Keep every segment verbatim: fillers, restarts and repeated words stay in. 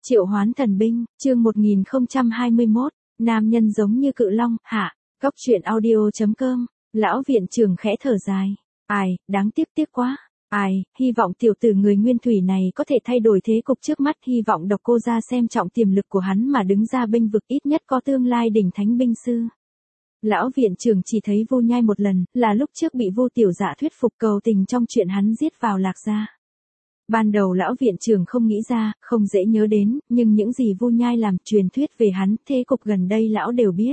Triệu hoán thần binh, chương một nghìn không trăm hai mươi mốt, nam nhân giống như cự long, hạ, góc truyện audio.com, lão viện trưởng khẽ thở dài. Ai, đáng tiếc tiếc quá. Ai, hy vọng tiểu tử người nguyên thủy này có thể thay đổi thế cục trước mắt, hy vọng Độc Cô gia xem trọng tiềm lực của hắn mà đứng ra bênh vực, ít nhất có tương lai đỉnh thánh binh sư. Lão viện trưởng chỉ thấy Vu Nhai một lần, là lúc trước bị Vu tiểu dạ thuyết phục cầu tình trong chuyện hắn giết vào Lạc gia. Ban đầu lão viện trưởng không nghĩ ra, không dễ nhớ đến, nhưng những gì Vu Nhai làm, truyền thuyết về hắn, thế cục gần đây lão đều biết.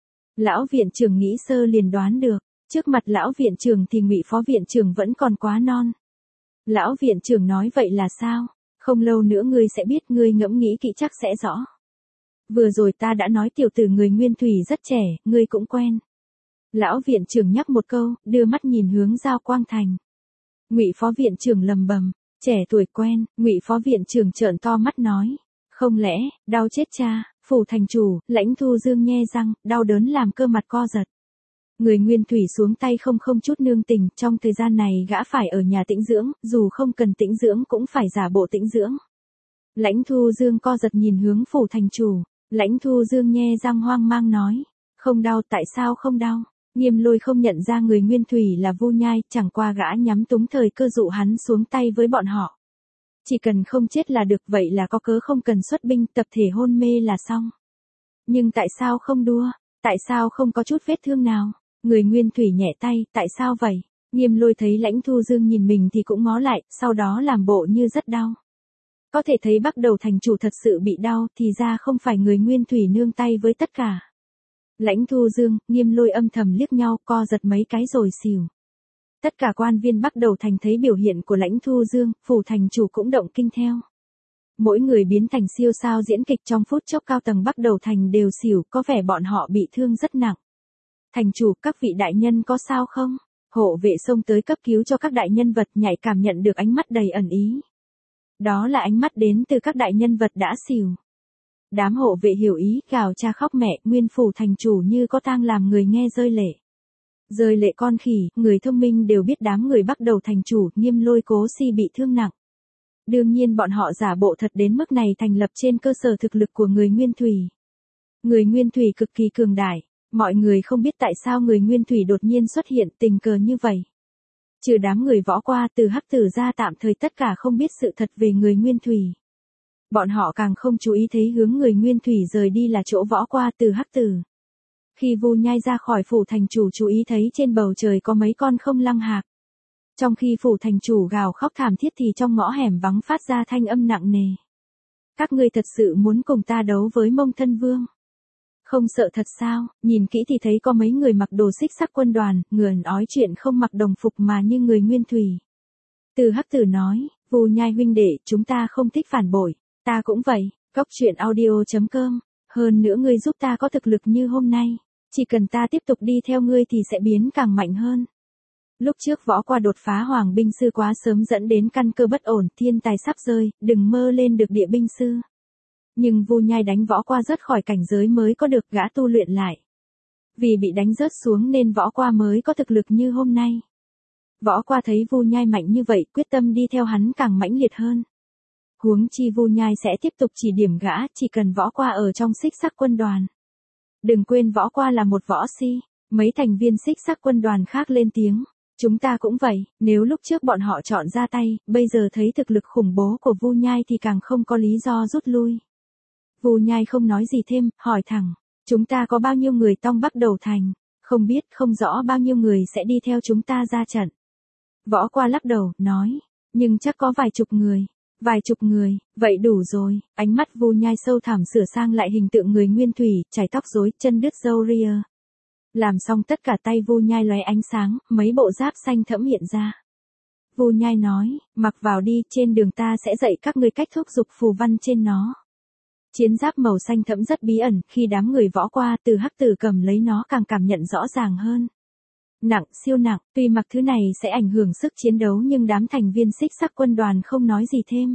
Lão viện trưởng nghĩ sơ liền đoán được, trước mặt lão viện trưởng thì Ngụy phó viện trưởng vẫn còn quá non. Lão viện trưởng nói vậy là sao? Không lâu nữa ngươi sẽ biết, ngươi ngẫm nghĩ kỹ chắc sẽ rõ. Vừa rồi ta đã nói tiểu tử người nguyên thủy rất trẻ, ngươi cũng quen. Lão viện trưởng nhắc một câu, đưa mắt nhìn hướng Giao Quang Thành. Ngụy phó viện trưởng lầm bầm, trẻ tuổi quen. Ngụy phó viện trưởng trợn to mắt nói, không lẽ, đau chết cha. Phủ thành chủ, Lãnh Thu Dương nhe răng, đau đớn làm cơ mặt co giật. Người nguyên thủy xuống tay không không chút nương tình, trong thời gian này gã phải ở nhà tĩnh dưỡng, dù không cần tĩnh dưỡng cũng phải giả bộ tĩnh dưỡng. Lãnh Thu Dương co giật nhìn hướng phủ thành chủ, Lãnh Thu Dương nhe răng hoang mang nói, không đau, tại sao không đau? Nghiêm Lôi không nhận ra người nguyên thủy là Vu Nhai, chẳng qua gã nhắm túng thời cơ dụ hắn xuống tay với bọn họ. Chỉ cần không chết là được, vậy là có cớ không cần xuất binh, tập thể hôn mê là xong. Nhưng tại sao không đua? Tại sao không có chút vết thương nào? Người nguyên thủy nhẹ tay, tại sao vậy? Nghiêm Lôi thấy Lãnh Thu Dương nhìn mình thì cũng ngó lại, sau đó làm bộ như rất đau. Có thể thấy Bắc Đầu thành chủ thật sự bị đau, thì ra không phải người nguyên thủy nương tay với tất cả. Lãnh Thu Dương, Nghiêm Lôi âm thầm liếc nhau, co giật mấy cái rồi xỉu. Tất cả quan viên Bắc Đầu thành thấy biểu hiện của Lãnh Thu Dương, phủ thành chủ cũng động kinh theo. Mỗi người biến thành siêu sao diễn kịch, trong phút chốc cao tầng Bắc Đầu thành đều xỉu, có vẻ bọn họ bị thương rất nặng. Thành chủ, các vị đại nhân có sao không? Hộ vệ xông tới cấp cứu cho các đại nhân vật, nhạy cảm nhận được ánh mắt đầy ẩn ý. Đó là ánh mắt đến từ các đại nhân vật đã xỉu. Đám hộ vệ hiểu ý, gào cha khóc mẹ, nguyên phủ thành chủ như có tang làm người nghe rơi lệ. Rơi lệ con khỉ, người thông minh đều biết đám người Bắc Đầu thành chủ, Nghiêm Lôi cố si bị thương nặng. Đương nhiên bọn họ giả bộ thật đến mức này thành lập trên cơ sở thực lực của người nguyên thủy. Người nguyên thủy cực kỳ cường đại, mọi người không biết tại sao người nguyên thủy đột nhiên xuất hiện tình cờ như vậy. Trừ đám người võ qua, từ Hắc Tử ra tạm thời tất cả không biết sự thật về người nguyên thủy. Bọn họ càng không chú ý thấy hướng người nguyên thủy rời đi là chỗ võ qua, từ Hắc Tử. Khi Vu Nhai ra khỏi phủ thành chủ chú ý thấy trên bầu trời có mấy con không lăng hạc. Trong khi phủ thành chủ gào khóc thảm thiết thì trong ngõ hẻm vắng phát ra thanh âm nặng nề. Các ngươi thật sự muốn cùng ta đấu với Mông Thân Vương? Không sợ thật sao? Nhìn kỹ thì thấy có mấy người mặc đồ xích sắc quân đoàn, người nói chuyện không mặc đồng phục mà như người nguyên thủy. Từ Hắc Tử nói, Vu Nhai huynh đệ, chúng ta không thích phản bội, ta cũng vậy. Góc truyện audio.com, hơn nữa ngươi giúp ta có thực lực như hôm nay, chỉ cần ta tiếp tục đi theo ngươi thì sẽ biến càng mạnh hơn. Lúc trước võ qua đột phá hoàng binh sư quá sớm dẫn đến căn cơ bất ổn, thiên tài sắp rơi, đừng mơ lên được địa binh sư. Nhưng Vu Nhai đánh võ qua rớt khỏi cảnh giới mới có được, gã tu luyện lại. Vì bị đánh rớt xuống nên võ qua mới có thực lực như hôm nay. Võ qua thấy Vu Nhai mạnh như vậy, quyết tâm đi theo hắn càng mãnh liệt hơn. Huống chi Vu Nhai sẽ tiếp tục chỉ điểm gã, chỉ cần võ qua ở trong xích sắc quân đoàn. Đừng quên võ qua là một võ si. Mấy thành viên xích sắc quân đoàn khác lên tiếng. Chúng ta cũng vậy, nếu lúc trước bọn họ chọn ra tay, bây giờ thấy thực lực khủng bố của Vu Nhai thì càng không có lý do rút lui. Vu Nhai không nói gì thêm, hỏi thẳng, chúng ta có bao nhiêu người tông Bắc Đầu thành? Không biết, không rõ bao nhiêu người sẽ đi theo chúng ta ra trận. Võ qua lắc đầu, nói, nhưng chắc có vài chục người. Vài chục người, vậy đủ rồi. Ánh mắt Vu Nhai sâu thẳm sửa sang lại hình tượng người nguyên thủy, chải tóc rối, chân đứt râu ria. Làm xong tất cả tay Vu Nhai lóe ánh sáng, mấy bộ giáp xanh thẫm hiện ra. Vu Nhai nói, mặc vào đi, trên đường ta sẽ dạy các ngươi cách thúc giục phù văn trên nó. Chiến giáp màu xanh thẫm rất bí ẩn, khi đám người võ qua, từ Hắc Tử cầm lấy nó càng cảm nhận rõ ràng hơn. Nặng, siêu nặng, tuy mặc thứ này sẽ ảnh hưởng sức chiến đấu nhưng đám thành viên xích sắc quân đoàn không nói gì thêm.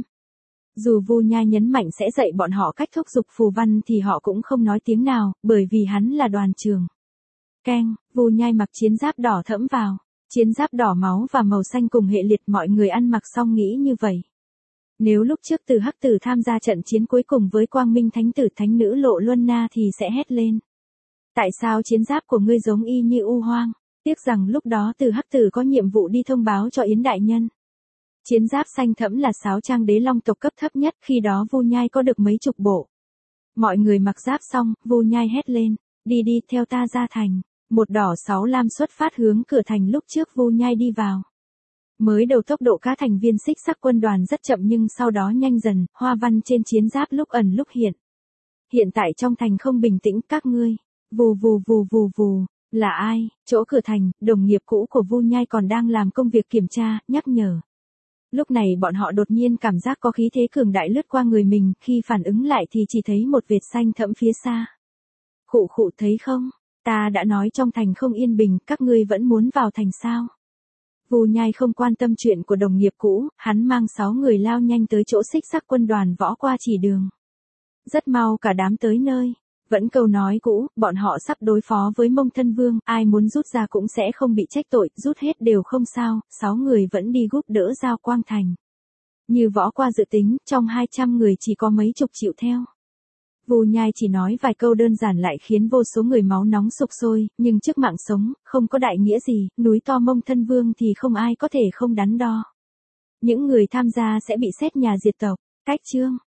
Dù Vu Nhai nhấn mạnh sẽ dạy bọn họ cách thúc giục phù văn thì họ cũng không nói tiếng nào, bởi vì hắn là đoàn trưởng. Keng, Vu Nhai mặc chiến giáp đỏ thẫm vào. Chiến giáp đỏ máu và màu xanh cùng hệ liệt, mọi người ăn mặc xong nghĩ như vậy. Nếu lúc trước Từ Hắc Tử tham gia trận chiến cuối cùng với Quang Minh Thánh Tử Thánh Nữ Lộ Luân Na thì sẽ hét lên. Tại sao chiến giáp của ngươi giống y như u hoang? Tiếc rằng lúc đó Từ Hắc Tử có nhiệm vụ đi thông báo cho Yến Đại Nhân. Chiến giáp xanh thẫm là sáo trang đế long tộc cấp thấp nhất, khi đó Vu Nhai có được mấy chục bộ. Mọi người mặc giáp xong, Vu Nhai hét lên, đi đi, theo ta ra thành. Một đỏ sáu lam xuất phát hướng cửa thành lúc trước Vu Nhai đi vào. Mới đầu tốc độ các thành viên xích sắc quân đoàn rất chậm nhưng sau đó nhanh dần, hoa văn trên chiến giáp lúc ẩn lúc hiện. Hiện tại trong thành không bình tĩnh, các ngươi. Vù vù vù vù vù, là ai? Chỗ cửa thành, đồng nghiệp cũ của Vu Nhai còn đang làm công việc kiểm tra, nhắc nhở. Lúc này bọn họ đột nhiên cảm giác có khí thế cường đại lướt qua người mình, khi phản ứng lại thì chỉ thấy một vệt xanh thẫm phía xa. Khụ khụ, thấy không? Ta đã nói trong thành không yên bình, các ngươi vẫn muốn vào thành sao? Vu Nhai không quan tâm chuyện của đồng nghiệp cũ, hắn mang sáu người lao nhanh tới chỗ xích sắc quân đoàn võ qua chỉ đường. Rất mau cả đám tới nơi. Vẫn câu nói cũ, bọn họ sắp đối phó với Mông Thân Vương, ai muốn rút ra cũng sẽ không bị trách tội, rút hết đều không sao, sáu người vẫn đi giúp đỡ Giao Quang Thành. Như võ qua dự tính, trong hai trăm người chỉ có mấy chục chịu theo. Vu Nhai chỉ nói vài câu đơn giản lại khiến vô số người máu nóng sục sôi, nhưng trước mạng sống, không có đại nghĩa gì, núi to Mông Thân Vương thì không ai có thể không đắn đo. Những người tham gia sẽ bị xét nhà diệt tộc. Cách chương